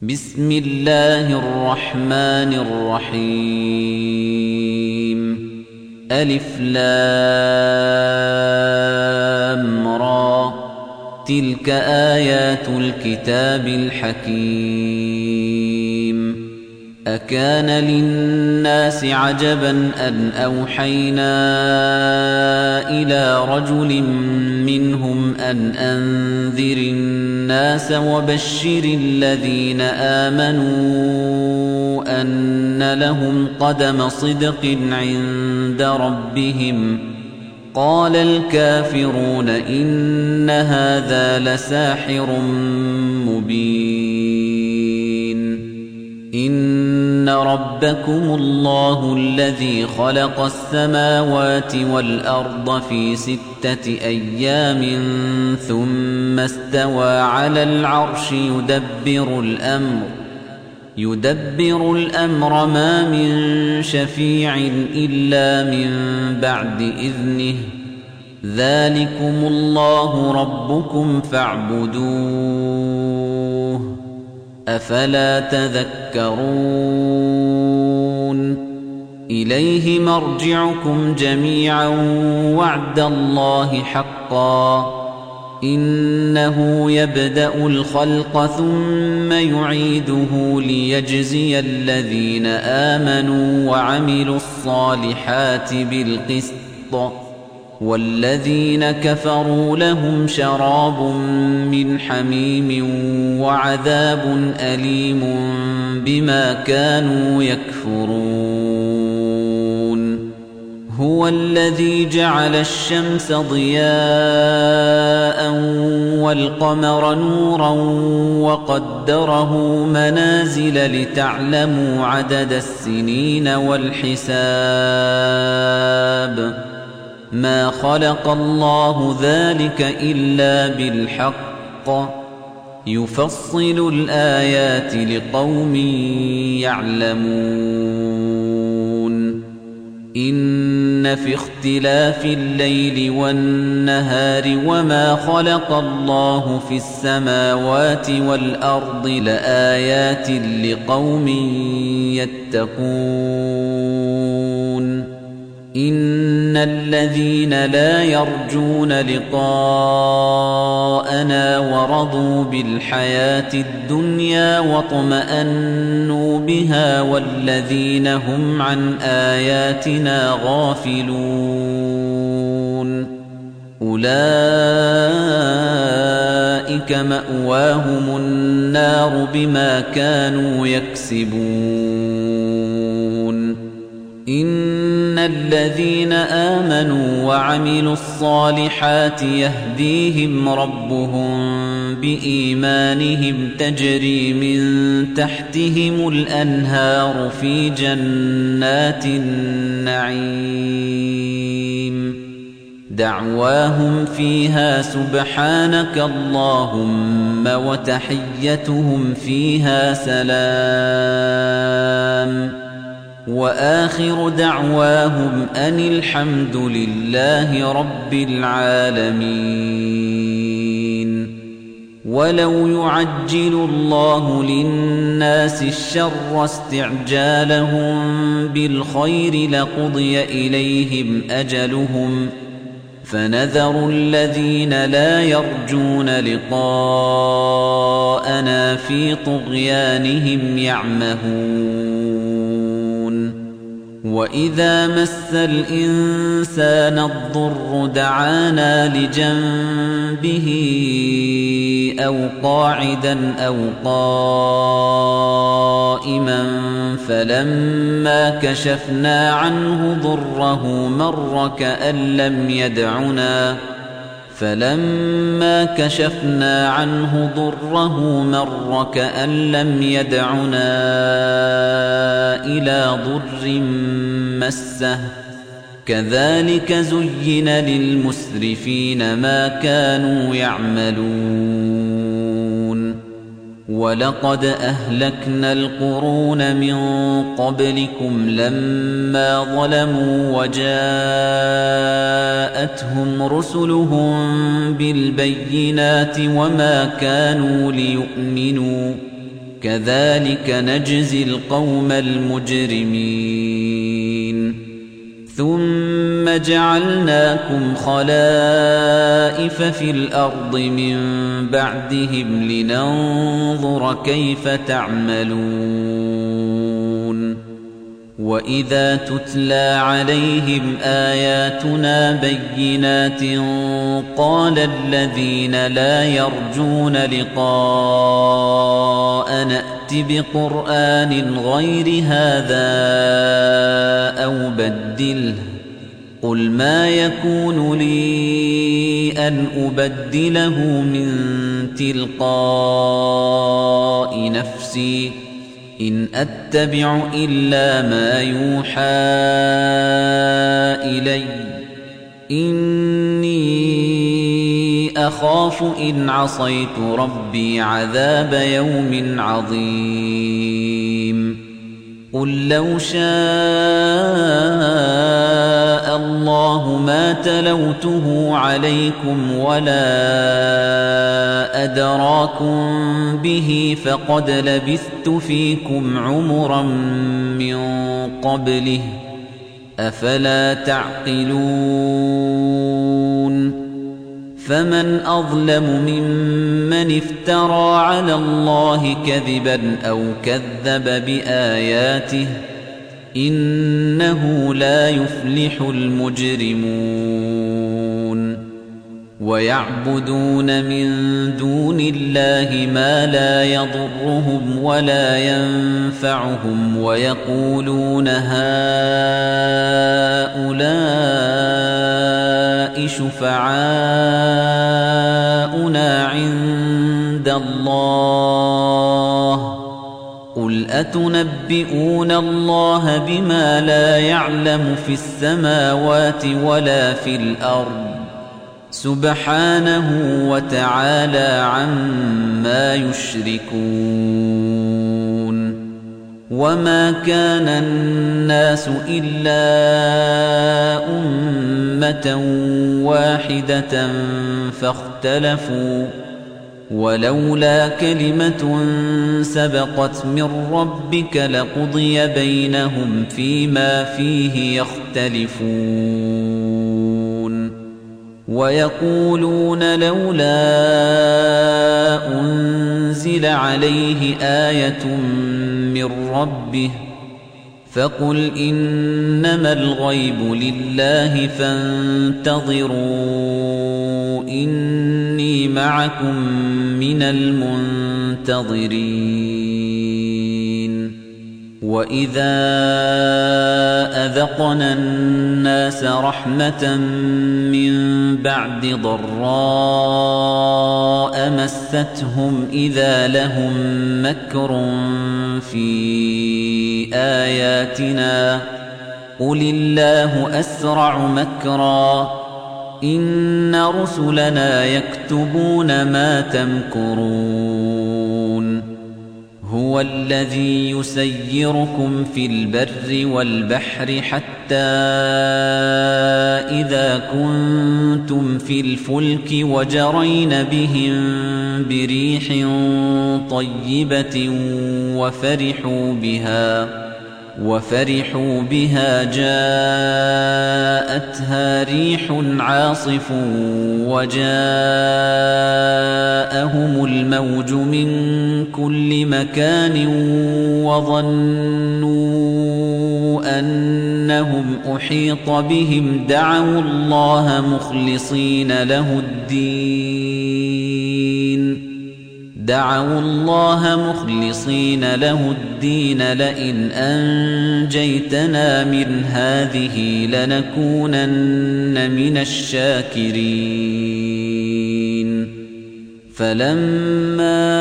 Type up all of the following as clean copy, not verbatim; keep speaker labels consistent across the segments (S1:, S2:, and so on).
S1: بسم الله الرحمن الرحيم ألف لام را تلك آيات الكتاب الحكيم أكان للناس عجبا أن أوحينا إلى رجل منهم أن أنذر الناس وبشر الذين آمنوا أن لهم قدم صدق عند ربهم قال الكافرون إن هذا لساحر مبين إن ربكم الله الذي خلق السماوات والأرض في 6 أيام ثم استوى على العرش يدبر الأمر ما من شفيع إلا من بعد إذنه ذلكم الله ربكم فاعبدوه أفلا تذكرون إليه مرجعكم جميعا وعد الله حقا إنه يبدأ الخلق ثم يعيده ليجزي الذين آمنوا وعملوا الصالحات بالقسط والذين كفروا لهم شراب من حميم وعذاب أليم بما كانوا يكفرون هو الذي جعل الشمس ضياء والقمر نورا وقدره منازل لتعلموا عدد السنين والحساب ما خلق الله ذلك إلا بالحق يفصل الآيات لقوم يعلمون إن في اختلاف الليل والنهار وما خلق الله في السماوات والأرض لآيات لقوم يتقون إن الذين لا يرجون لقاءنا ورضوا بالحياة الدنيا واطمأنوا بها والذين هم عن آياتنا غافلون أولئك مأواهم النار بما كانوا يكسبون إن الذين آمنوا وعملوا الصالحات يهديهم ربهم بإيمانهم تجري من تحتهم الأنهار في جنات النعيم دعواهم فيها سبحانك اللهم وتحيتهم فيها سلام وآخر دعواهم أن الحمد لله رب العالمين ولو يعجل الله للناس الشر استعجالهم بالخير لقضي إليهم أجلهم فنذر الذين لا يرجون لقاءنا في طغيانهم يعمهون وإذا مس الإنسان الضر دعانا لجنبه أو قاعدا أو قائما فلما كشفنا عنه ضره مر كأن لم يدعنا إلى ضر مسه كذلك زين للمسرفين ما كانوا يعملون ولقد أهلكنا القرون من قبلكم لما ظلموا وجاءتهم رسلهم بالبينات وما كانوا ليؤمنوا كذلك نجزي القوم المجرمين ثم جعلناكم خلائف في الأرض من بعدهم لننظر كيف تعملون وإذا تتلى عليهم آياتنا بينات قال الذين لا يرجون لقاء نأت بقرآن غير هذا أو بدله قل ما يكون لي أن أبدله من تلقاء نفسي إن أتبع إلا ما يوحى إلي إني أخاف إن عصيت ربي عذاب يوم عظيم قل لو شاء الله ما تلوته عليكم ولا أدراكم به فقد لبثت فيكم عمرا من قبله أفلا تعقلون فمن أظلم ممن افترى على الله كذبا أو كذب بآياته إنه لا يفلح المجرمون ويعبدون من دون الله ما لا يضرهم ولا ينفعهم ويقولون هؤلاء شفعاؤنا عند الله قل أتنبئون الله بما لا يعلم في السماوات ولا في الأرض سبحانه وتعالى عما يشركون وما كان الناس إلا أمة واحدة فاختلفوا ولولا كلمة سبقت من ربك لقضي بينهم فيما فيه يختلفون ويقولون لولا أنزل عليه آية من ربه فقل إنما الغيب لله فانتظروا إني معكم من المنتظرين وإذا أذقنا الناس رحمة من بعد ضراء مستهم إذا لهم مكر في آياتنا قل الله أسرع مكرا إن رسلنا يكتبون ما تمكرون هو الذي يسيركم في البر والبحر حتى إذا كنتم في الفلك وجرين بهم بريح طيبة وفرحوا بها جاءتها ريح عاصف وجاءهم الموج من كل مكان وظنوا أنهم أحيط بهم دعوا الله مخلصين له الدين لئن أنجيتنا من هذه لنكونن من الشاكرين فلما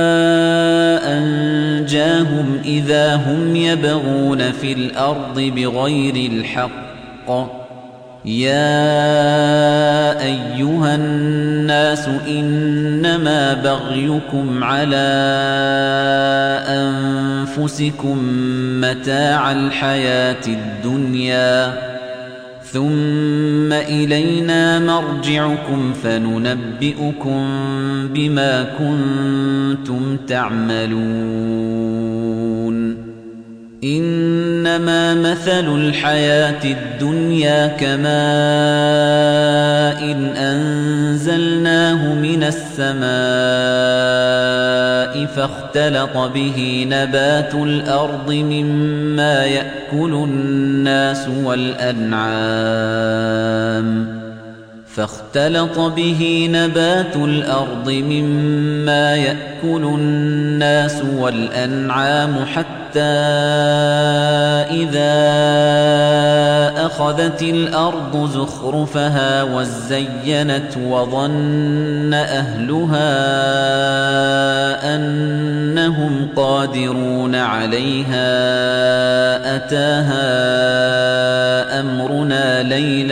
S1: أنجاهم إذا هم يبغون في الأرض بغير الحق يا أيها الناس إنما بغيكم على أنفسكم متاع الحياة الدنيا ثم إلينا مرجعكم فننبئكم بما كنتم تعملون إنما مثل الحياة الدنيا كماء إن أنزلناه من السماء فاختلط به نبات الأرض مما يأكل الناس والأنعام حتى إذا أخذت الأرض زخرفها وزينت وظن أهلها أنهم قادرون عليها أتاها أمرنا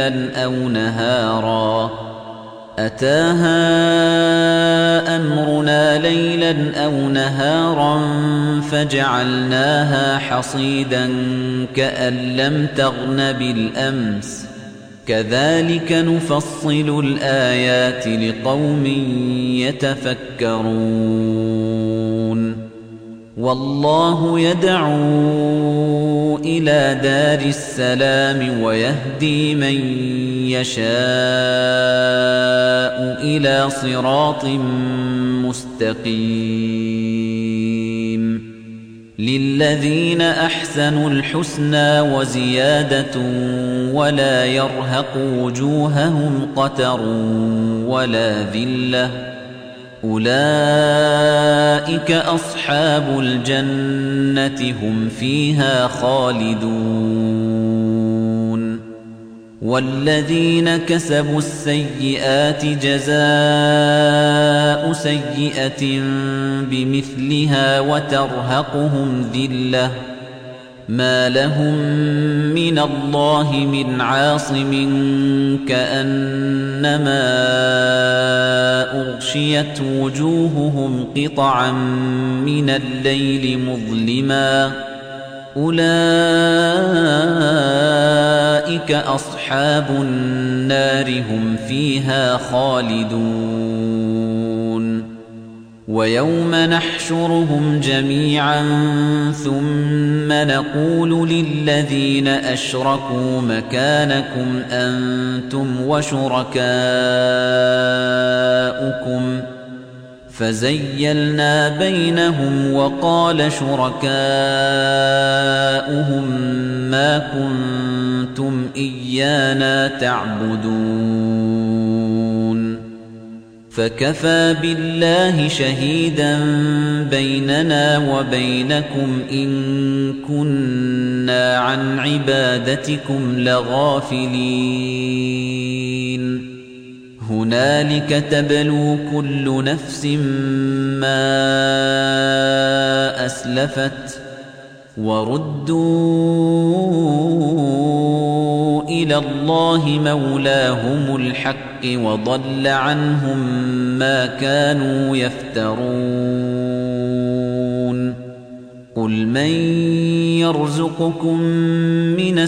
S1: ليلا أو نهارا فجعلناها حصيدا كأن لم تغن بالأمس كذلك نفصل الآيات لقوم يتفكرون والله يدعو إلى دار السلام ويهدي من يشاء إلى صراط مستقيم للذين أحسنوا الحسنى وزيادة ولا يرهق وجوههم قتر ولا ذلة أولئك أصحاب الجنة هم فيها خالدون والذين كسبوا السيئات جزاء سيئة بمثلها وترهقهم ذلة ما لهم من الله من عاصم كأنما أغشيت وجوههم قطعا من الليل مظلما أولئك أصحاب النار هم فيها خالدون ويوم نحشرهم جميعا ثم نقول للذين أشركوا مكانكم أنتم وشركاؤكم فزيلنا بينهم وقال شركاؤهم ما كنتم إيانا تعبدون فكفى بالله شهيدا بيننا وبينكم إن كنا عن عبادتكم لغافلين هنالك تبلو كل نفس ما أسلفت وردوا إلى الله مولاهم الحق وضل عنهم ما كانوا يفترون قل من يرزقكم من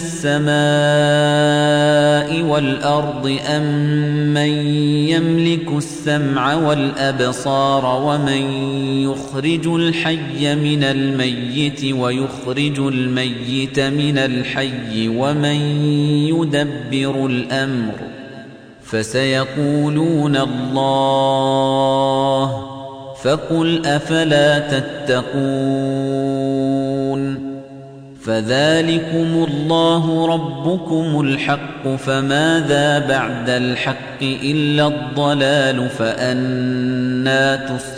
S1: السماء والأرض أم من يملك السمع والأبصار ومن يخرج الحي من الميت ويخرج الميت من الحي ومن يدبر الأمر فسيقولون الله فقل أفلا تتقون فذلكم الله ربكم الحق فماذا بعد الحق إلا الضلال فأنى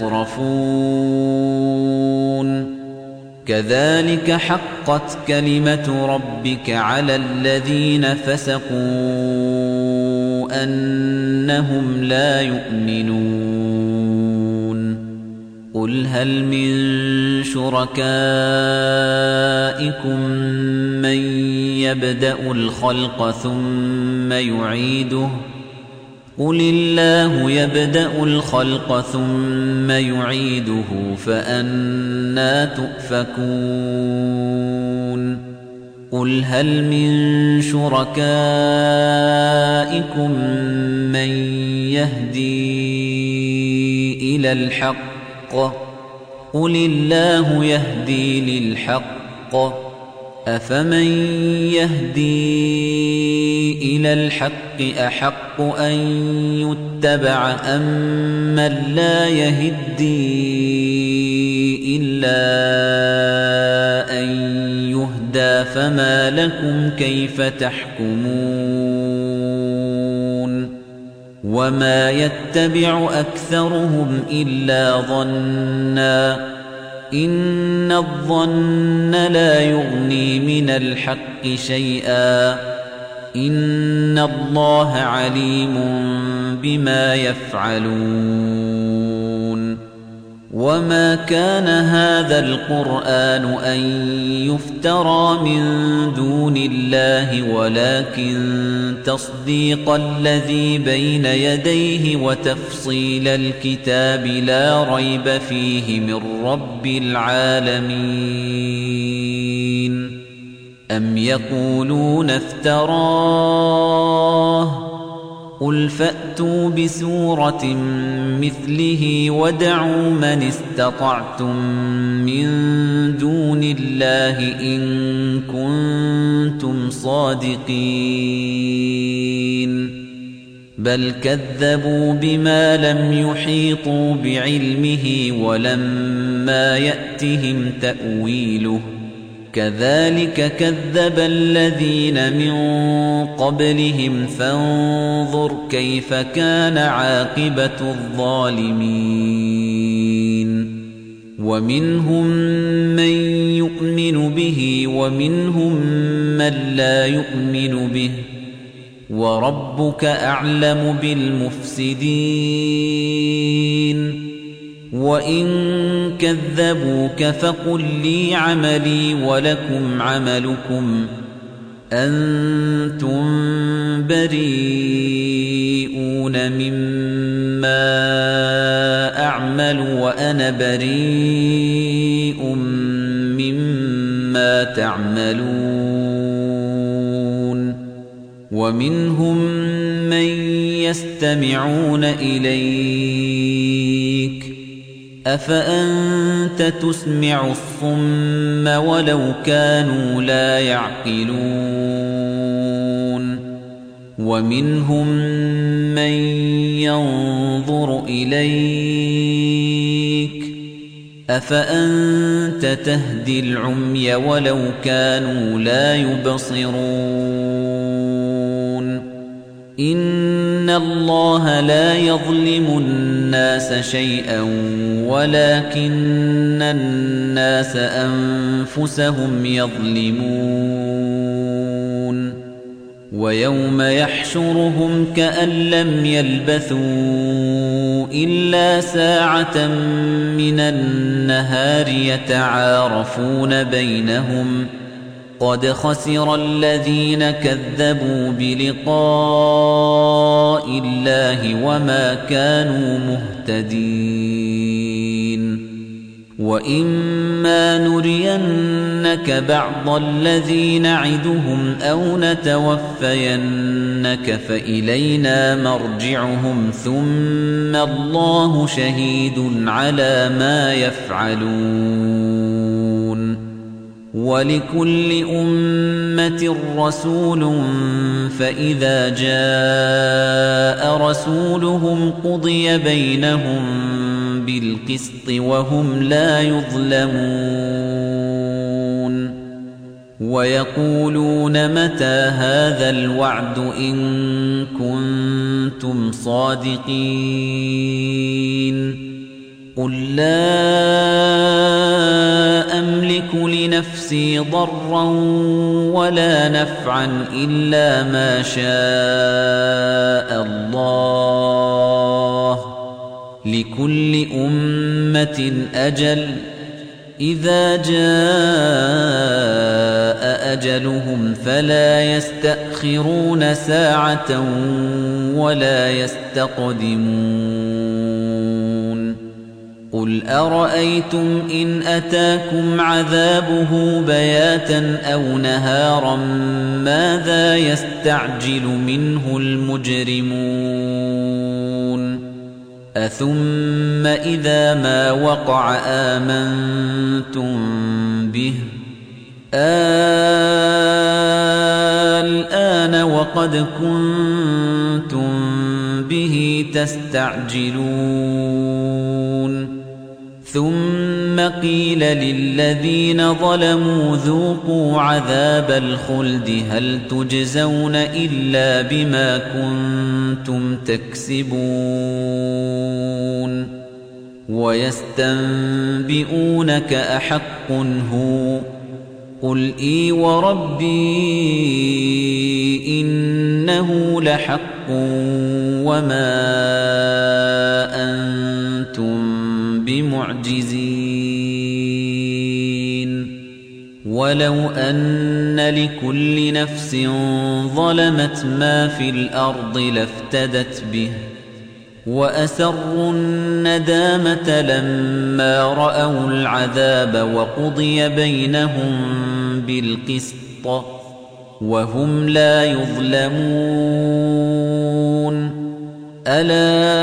S1: تصرفون كذلك حقت كلمة ربك على الذين فسقوا أنهم لا يؤمنون قل هل من شركائكم من يبدأ الخلق ثم يعيده قل الله يبدأ الخلق ثم يعيده فأنى تؤفكون قل هل من شركائكم من يهدي إلى الحق قل الله يهدي للحق أفمن يهدي إلى الحق أحق أن يتبع أم من لا يهدي إلا أن يهدى فما لكم كيف تحكمون وما يتبع أكثرهم إلا ظنّا إن الظن لا يغني من الحق شيئا إن الله عليم بما يفعلون وما كان هذا القرآن أن يفترى من دون الله ولكن تصديق الذي بين يديه وتفصيل الكتاب لا ريب فيه من رب العالمين أم يقولون افتراه قل فأتوا بسورة مثله ودعوا من استطعتم من دون الله إن كنتم صادقين بل كذبوا بما لم يحيطوا بعلمه ولما يأتهم تأويله كذلك كذب الذين من قبلهم فانظر كيف كان عاقبة الظالمين ومنهم من يؤمن به ومنهم من لا يؤمن به وربك أعلم بالمفسدين وإن كذبوك فقل لي عملي ولكم عملكم أنتم بريئون مما أعمل وأنا بريء مما تعملون ومنهم من يستمعون إليك أفأنت تسمع الصم ولو كانوا لا يعقلون ومنهم من ينظر إليك أفأنت تهدي العمي ولو كانوا لا يبصرون إن الله لا يظلم الناس شيئا ولكن الناس أنفسهم يظلمون ويوم يحشرهم كأن لم يلبثوا إلا ساعة من النهار يتعارفون بينهم قد خسر الذين كذبوا بلقاء الله وما كانوا مهتدين وإما نرينك بعض الذي نعدهم أو نتوفينك فإلينا مرجعهم ثم الله شهيد على ما يفعلون ولكل أمة رسول فإذا جاء رسولهم قضي بينهم بالقسط وهم لا يظلمون ويقولون متى هذا الوعد إن كنتم صادقين قل لا أملك لنفسي ضرا ولا نفعا إلا ما شاء الله لكل أمة أجل إذا جاء أجلهم فلا يستأخرون ساعة ولا يستقدمون قُلْ أَرَأَيْتُمْ إِنْ أَتَاكُمْ عَذَابُهُ بَيَاتًا أَوْ نَهَارًا مَاذَا يَسْتَعْجِلُ مِنْهُ الْمُجْرِمُونَ أَثُمَّ إِذَا مَا وَقَعَ آمَنْتُمْ بِهِ الْآنَ وَقَدْ كُنْتُمْ بِهِ تَسْتَعْجِلُونَ ثُمَّ قِيلَ لِلَّذِينَ ظَلَمُوا ذُوقُوا عَذَابَ الْخُلْدِ هَلْ تُجْزَوْنَ إِلَّا بِمَا كُنتُمْ تَكْسِبُونَ وَيَسْتَنبِئُونَكَ أَحَقٌّ هُوَ قُلْ إِي وَرَبِّي إِنَّهُ لَحَقٌّ وَمَا أَنتُمْ بِمُعْجِزِينَ وَلَوْ أَنَّ لِكُلِّ نَفْسٍ ظَلَمَتْ مَا فِي الْأَرْضِ لَافْتَدَتْ بِهِ وَأَسَرُّوا النَّدَامَةَ لَمَّا رَأَوُا الْعَذَابَ وَقُضِيَ بَيْنَهُم بِالْقِسْطِ وَهُمْ لَا يُظْلَمُونَ أَلَا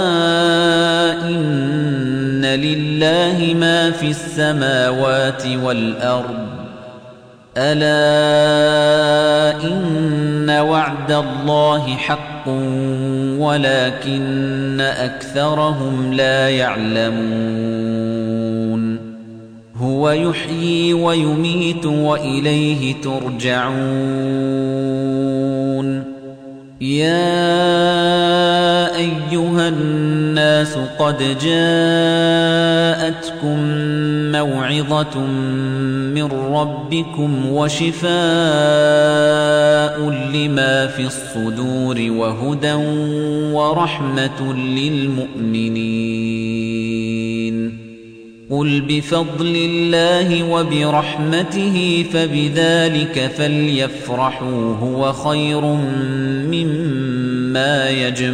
S1: إِنَّ لِلَّهِ مَا فِي السَّمَاوَاتِ وَالْأَرْضِ أَلَا إِنَّ وَعْدَ اللَّهِ حَقٌّ وَلَكِنَّ أَكْثَرَهُمْ لَا يَعْلَمُونَ هُوَ يُحْيِي وَيُمِيتُ وَإِلَيْهِ تُرْجَعُونَ يَا أَيُّهَا النَّاسُ قَدْ جَاءَتْكُم مَّوْعِظَةٌ مِّن رَّبِّكُمْ وَشِفَاءٌ لِّمَا فِي الصُّدُورِ وَهُدًى وَرَحْمَةٌ لِّلْمُؤْمِنِينَ قُلْ بِفَضْلِ اللَّهِ وَبِرَحْمَتِهِ فَبِذَلِكَ فَلْيَفْرَحُوا هُوَ خَيْرٌ مِّمَّا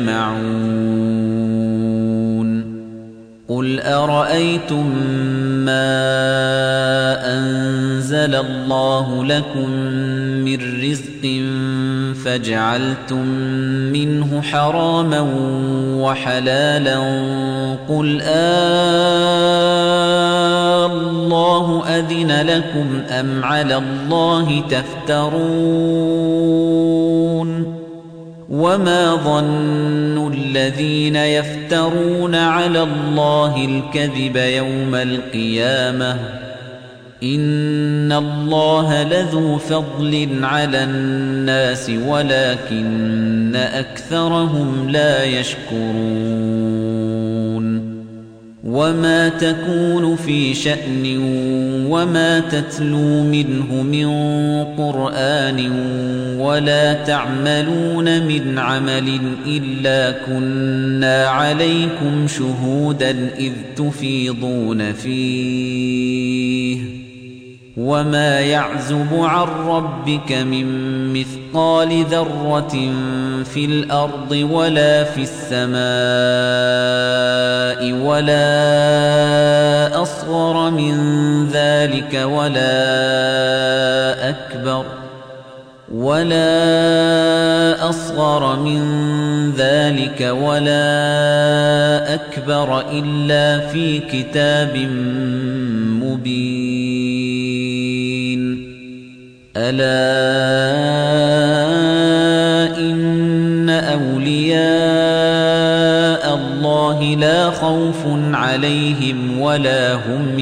S1: يَجْمَعُونَ قُلْ أَرَأَيْتُم مَّا أَنزَلَ اللَّهُ لَكُم مِّن رِّزْقٍ فَجَعَلْتُم مِّنْهُ حَرَامًا وَحَلَالًا قُلْ اللَّهُ أَذِنَ لَكُمْ أَمْ عَلَى اللَّهِ تَفْتَرُونَ وَمَا ظَنُّ الَّذِينَ يَفْتَرُونَ عَلَى اللَّهِ الْكَذِبَ يَوْمَ الْقِيَامَةِ إِنَّ اللَّهَ لَذُو فَضْلٍ عَلَى النَّاسِ وَلَكِنَّ أَكْثَرَهُمْ لَا يَشْكُرُونَ وَمَا تَكُونُ فِي شَأْنٍ وَمَا تَتْلُو مِنْهُ مِنْ قُرْآنٍ وَلَا تَعْمَلُونَ مِنْ عَمَلٍ إِلَّا كُنَّا عَلَيْكُمْ شُهُودًا إِذْ تُفِيضُونَ فِيهِ وَمَا يَعْزُبُ عَن رَّبِّكَ مِن مِّثْقَالِ ذَرَّةٍ فِي الْأَرْضِ وَلَا فِي السَّمَاءِ وَلَا أَصْغَرَ مِن ذَلِكَ وَلَا أَكْبَرَ إِلَّا فِي كِتَابٍ مُّبِينٍ أَلَا إِنَّ أَوْلِيَاءَ اللَّهِ لَا خَوْفٌ عَلَيْهِمْ وَلَا هُمْ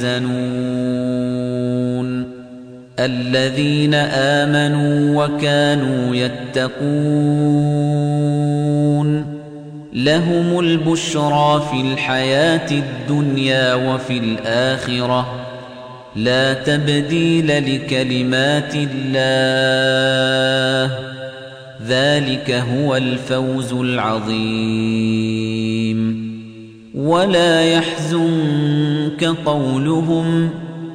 S1: يَحْزَنُونَ الَّذِينَ آمَنُوا وَكَانُوا يَتَّقُونَ لَهُمُ الْبُشْرَى فِي الْحَيَاةِ الدُّنْيَا وَفِي الْآخِرَةِ لَا تَبْدِيلَ لِكَلِمَاتِ اللَّهِ ذَلِكَ هُوَ الْفَوْزُ الْعَظِيمُ وَلَا يَحْزُنكَ قَوْلُهُمْ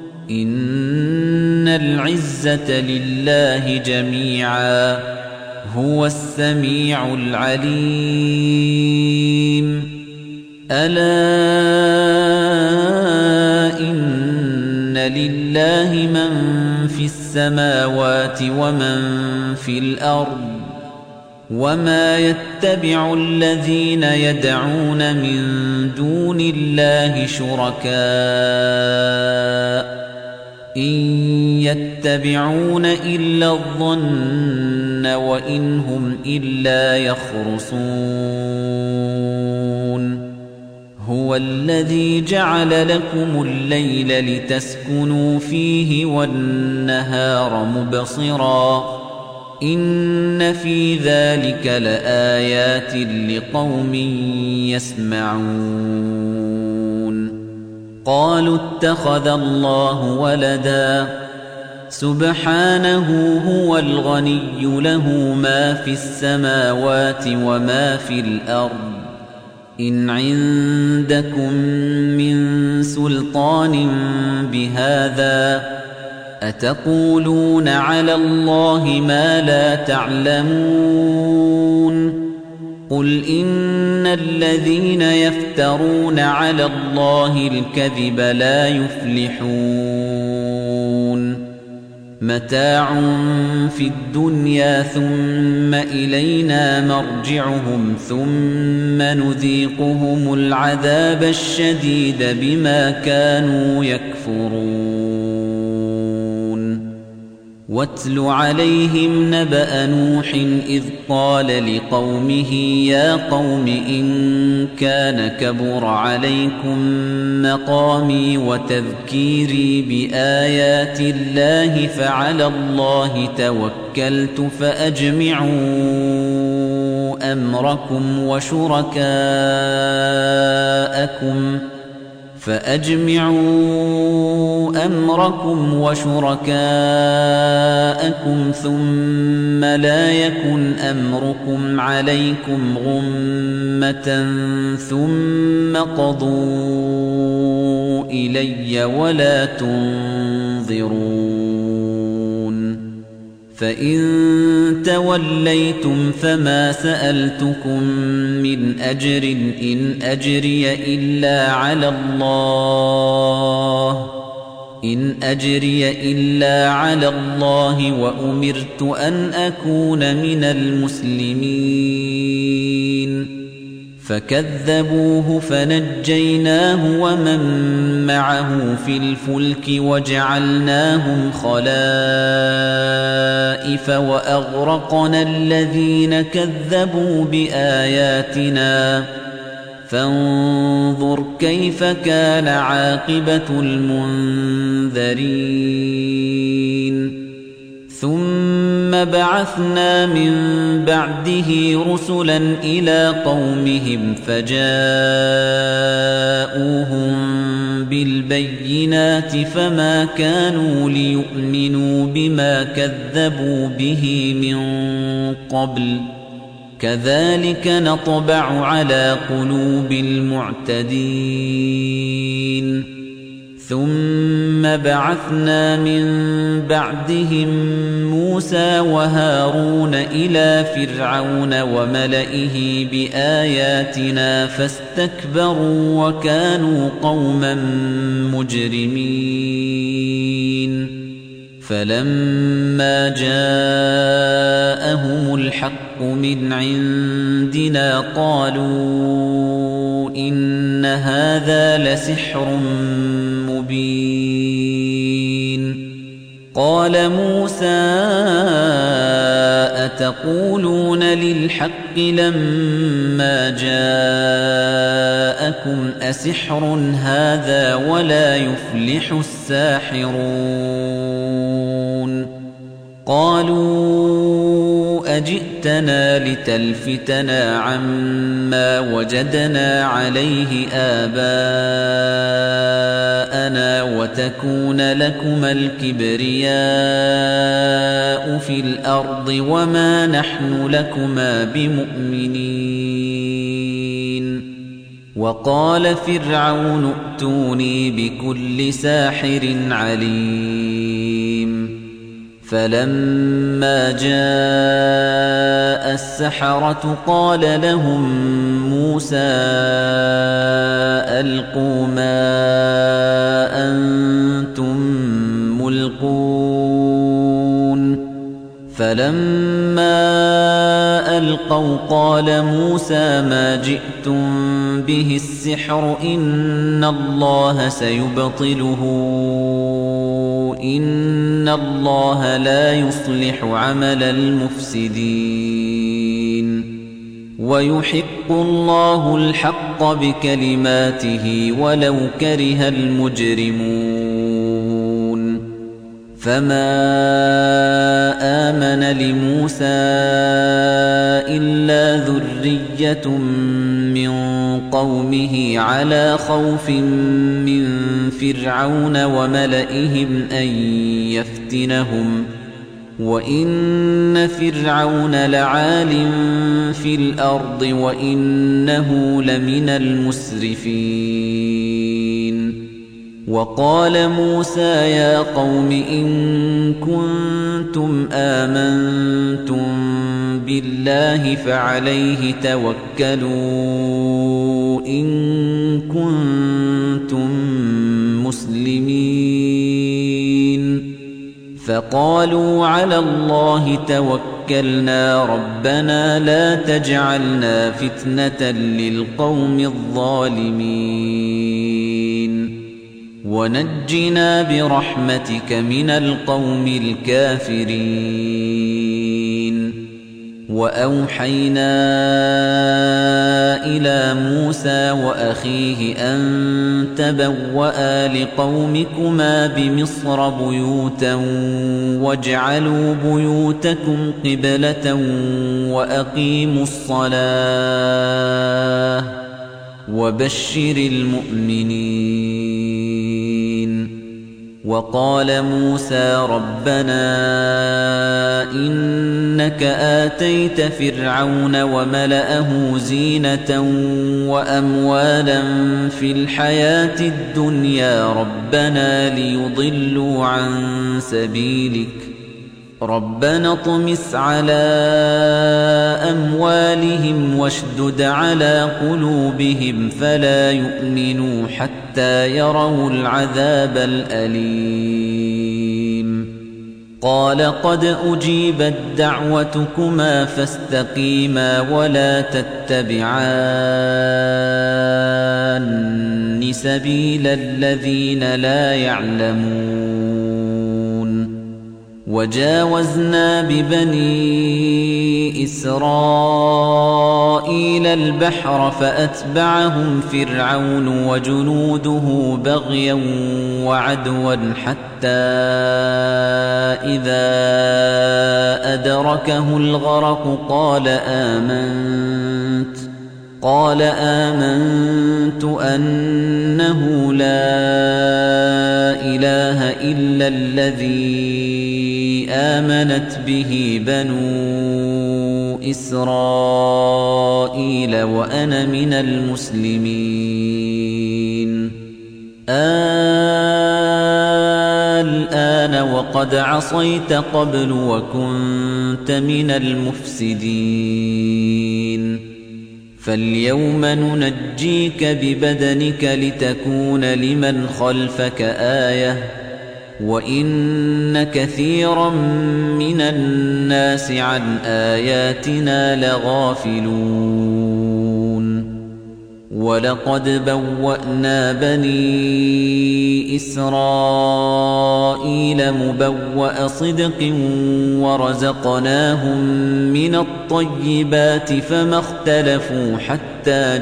S1: إِنَّ الْعِزَّةَ لِلَّهِ جَمِيعًا هُوَ السَّمِيعُ الْعَلِيمُ ألا إن لله من في السماوات ومن في الأرض وما يتبع الذين يدعون من دون الله شركاء إن يتبعون إلا الظن وإن هم إلا يخرصون هو الذي جعل لكم الليل لتسكنوا فيه والنهار مبصراً إن في ذلك لآيات لقوم يسمعون قالوا اتخذ الله ولدا سبحانه هو الغني له ما في السماوات وما في الأرض إن عندكم من سلطان بهذا أتقولون على الله ما لا تعلمون قل إن الذين يفترون على الله الكذب لا يفلحون متاع في الدنيا ثم إلينا مرجعهم ثم نذيقهم العذاب الشديد بما كانوا يكفرون واتل عليهم نبأ نوح إذ قال لقومه يا قوم إن كان كبر عليكم مقامي وتذكيري بآيات الله فعلى الله توكلت فأجمعوا أمركم وشركاءكم ثم لا يكن أمركم عليكم غمة ثم قضوا إلي ولا تنظرون فإن توليتم فما سألتكم من أجر إن أجري إلا على الله وأمرت أن أكون من المسلمين فكذبوه فنجيناه ومن معه في الفلك وجعلناهم خلائف وأغرقنا الذين كذبوا بآياتنا فانظر كيف كان عاقبة المنذرين ثم بعثنا من بعده رسلا إلى قومهم فجاءوهم بالبينات فما كانوا ليؤمنوا بما كذبوا به من قبل كذلك نطبع على قلوب المعتدين ثم بعثنا من بعدهم موسى وهارون إلى فرعون وملئه بآياتنا فاستكبروا وكانوا قوما مجرمين فلما جاءهم الحق من عندنا قالوا إن هذا لسحر مبين قال موسى أتقولون للحق لما جاءكم أسحر هذا ولا يفلح الساحرون قالوا أجئتنا لتلفتنا عما وجدنا عليه آباءنا وتكون لكما الكبرياء في الأرض وما نحن لكما بمؤمنين وقال فرعون ائتوني بكل ساحر عليم فلما جاء السحرة قال لهم موسى ألقوا ما أنتم ملقون فلما ألقوا قال موسى ما جئتم به السحر إن الله سيبطله إن الله لا يصلح عمل المفسدين ويحق الله الحق بكلماته ولو كره المجرمون فما آمن لموسى إلا ذرية من قومه على خوف من فرعون وملئهم أن يفتنهم وإن فرعون لعال في الأرض وإنه لمن المسرفين وقال موسى يا قوم إن كنتم آمنتم بالله فعليه توكلوا إن كنتم مسلمين فقالوا على الله توكلنا ربنا لا تجعلنا فتنة للقوم الظالمين ونجنا برحمتك من القوم الكافرين وأوحينا إلى موسى وأخيه أن تبوأ لقومكما بمصر بيوتا واجعلوا بيوتكم قبلة وأقيموا الصلاة وبشر المؤمنين وقال موسى ربنا إنك آتيت فرعون وملأه زينة وأموالا في الحياة الدنيا ربنا ليضلوا عن سبيلك ربنا اطمس على أموالهم واشدد على قلوبهم فلا يؤمنوا حتى يروا العذاب الأليم قال قد أجيبت دعوتكما فاستقيما ولا تتبعان سبيل الذين لا يعلمون وجاوزنا ببني إسرائيل البحر فأتبعهم فرعون وجنوده بغيا وعدوا حتى إذا أدركه الغرق قال آمنت أنه لا إله إلا الذي آمنت به بنو إسرائيل وأنا من المسلمين الآن وقد عصيت قبل وكنت من المفسدين فاليوم ننجيك ببدنك لتكون لمن خلفك آية وإن كثيرا من الناس عن آياتنا لغافلون ولقد بوأنا بني إسرائيل مبوأ صدق ورزقناهم من الطيبات فما اختلفوا حتى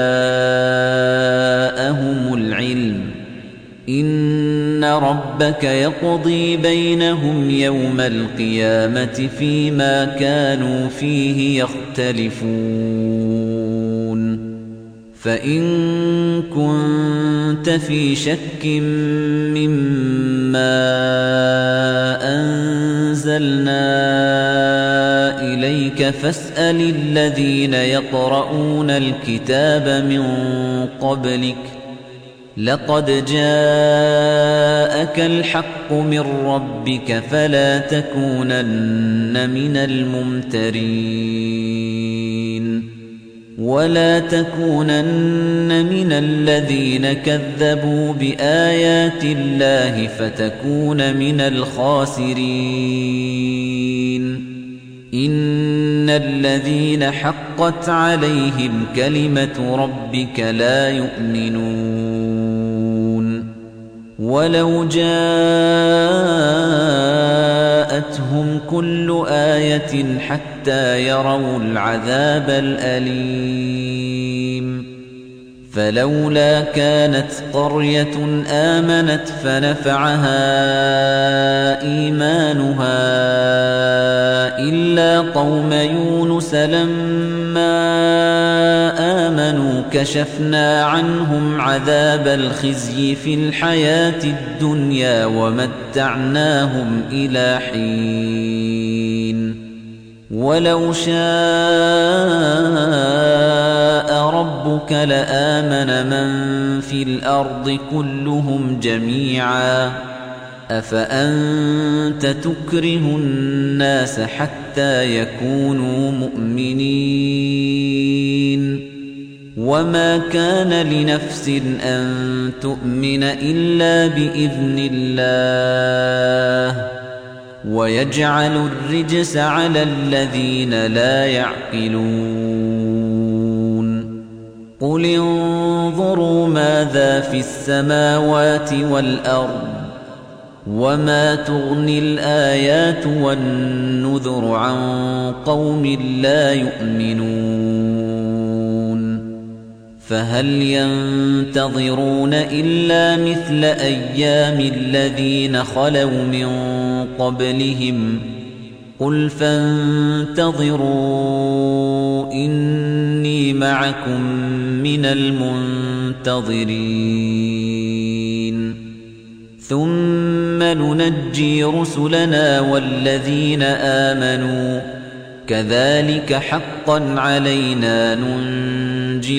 S1: جاءهم العلم إن ربك يقضي بينهم يوم القيامة فيما كانوا فيه يختلفون فإن كنت في شك مما أنزلنا إليك فاسأل الذين يقرؤون الكتاب من قبلك لقد جاءك الحق الحق من ربك فلا تكونن من الممترين ولا تكونن من الذين كذبوا بآيات الله فتكون من الخاسرين إن الذين حقت عليهم كلمة ربك لا يؤمنون ولو جاءتهم كل آية حتى يروا العذاب الأليم فلولا كانت قرية آمنت فنفعها إيمانها إلا قوم يونس لما آمنوا كشفنا عنهم عذاب الخزي في الحياة الدنيا ومتعناهم إلى حين ولو شاء ربك لآمن من في الأرض كلهم جميعا أفأنت تكره الناس حتى يكونوا مؤمنين وما كان لنفس أن تؤمن إلا بإذن الله ويجعل الرجس على الذين لا يعقلون قل انظروا ماذا في السماوات والأرض وما تغني الآيات والنذر عن قوم لا يؤمنون فهل ينتظرون إلا مثل أيام الذين خلوا من قبلهم قل فانتظروا إني معكم من المنتظرين ثم ننجي رسلنا والذين آمنوا كذلك حقا علينا ننجي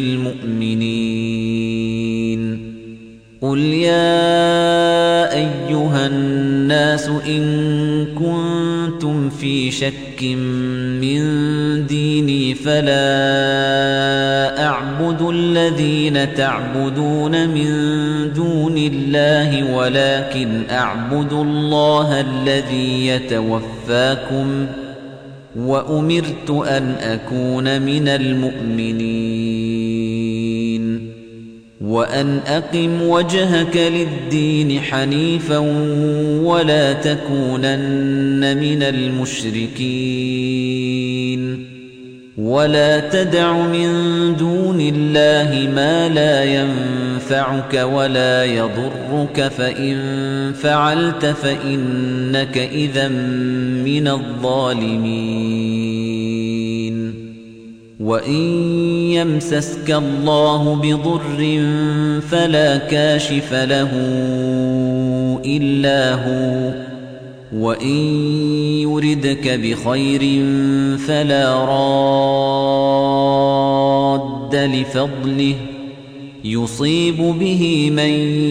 S1: المؤمنين قل يا أيها الناس إن كنتم في شك من ديني فلا أعبد الذين تعبدون من دون الله ولكن أعبد الله الذي يتوفاكم وأمرت أن أكون من المؤمنين وأن أقم وجهك للدين حنيفا ولا تكونن من المشركين ولا تدع من دون الله ما لا ينفعك ولا يضرك فإن فعلت فإنك إذا من الظالمين وإن يمسسك الله بضر فلا كاشف له إلا هو وإن يردك بخير فلا راد لفضله يصيب به من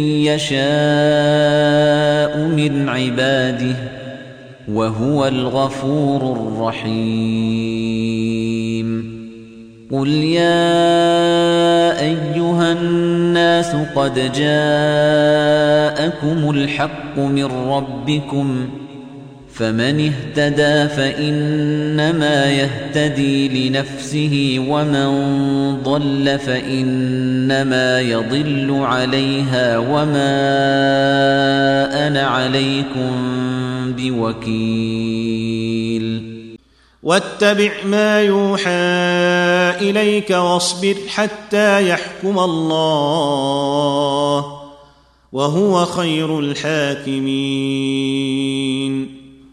S1: يشاء من عباده وهو الغفور الرحيم قل يا أيها الناس قد جاءكم الحق من ربكم فمن اهتدى فإنما يهتدي لنفسه ومن ضل فإنما يضل عليها وما أنا عليكم بوكيل
S2: واتبع ما يوحى إليك واصبر حتى يحكم الله وهو خير الحاكمين